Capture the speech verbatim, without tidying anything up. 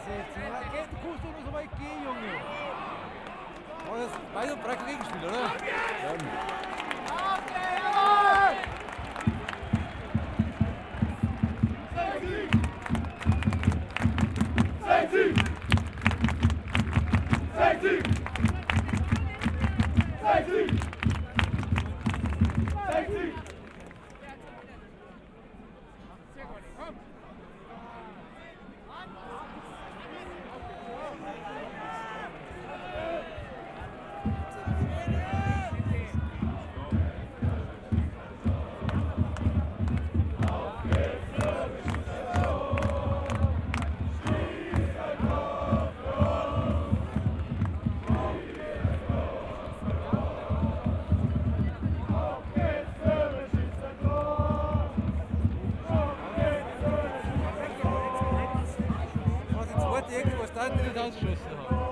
sechzehn. Geht, du kannst doch nur so weit gehen, Junge. Aber das ist weit und breit kein Gegenspiel, oder? Ja. Irgendwas da, die das ausgeschossen haben.